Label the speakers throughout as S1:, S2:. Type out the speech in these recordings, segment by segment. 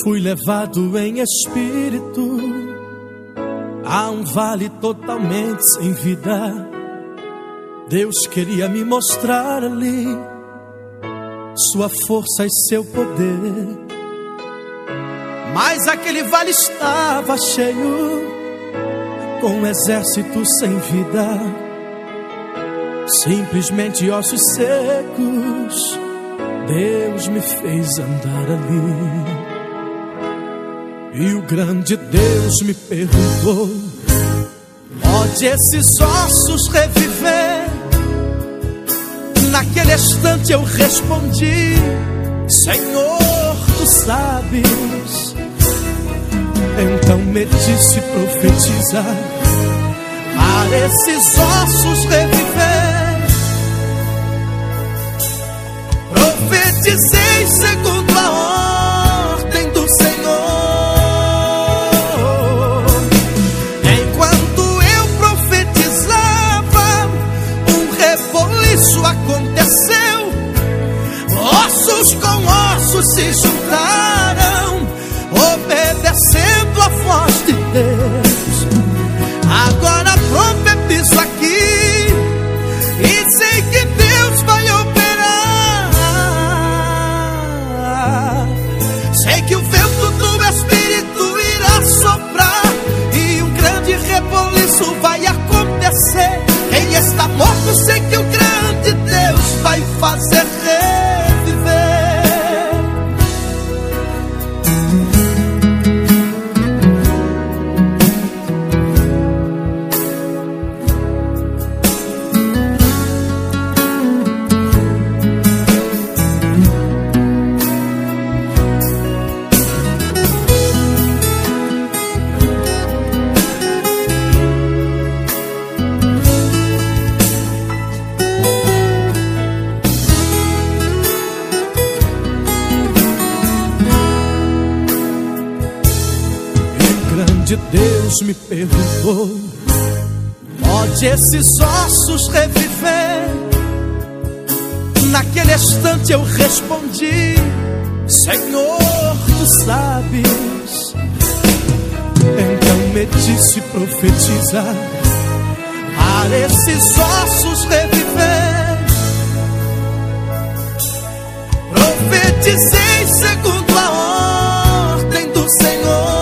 S1: Fui levado em espírito a um vale totalmente sem vida. Deus queria me mostrar ali sua força e seu poder. Mas aquele vale estava cheio com um exército sem vida, simplesmente ossos secos. Deus me fez andar ali. E o grande Deus me perguntou: pode esses ossos reviver? Naquele instante eu respondi: Senhor, tu sabes. Então me disse profetizar para esses ossos reviver. Profetizei segundo a ordem do Senhor. Enquanto eu profetizava, um reboliço aconteceu. Ossos com ossos se juntaram, obedecendo a voz de Deus. Agora profetizo aqui e sei que Deus vai operar. Sei que o vento do Espírito irá soprar e um grande reboliço vai acontecer. Quem está morto, sei que o grande Deus vai fazer reviver. Deus me perguntou: pode esses ossos reviver? Naquele instante eu respondi: Senhor, tu sabes. Então me disse profetizar para esses ossos reviver. Profetizei segundo a ordem do Senhor.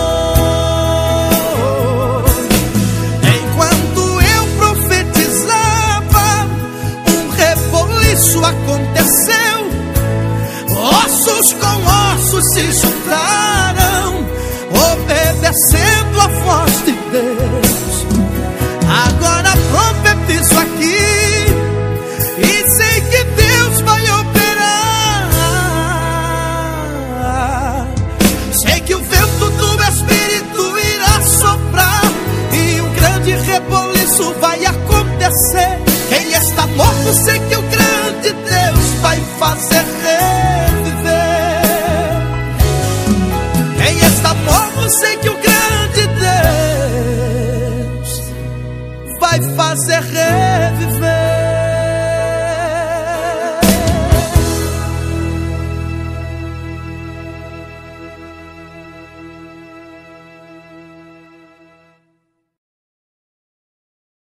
S1: Aconteceu, ossos com ossos se juntaram, obedecendo a voz de Deus. Agora profetizo aqui e sei que Deus vai operar. Sei que o vento do Espírito irá soprar e um grande reboliço vai acontecer. Quem está morto, sei que o grande Deus vai fazer reviver. Quem está morto, sei que o grande Deus vai fazer reviver.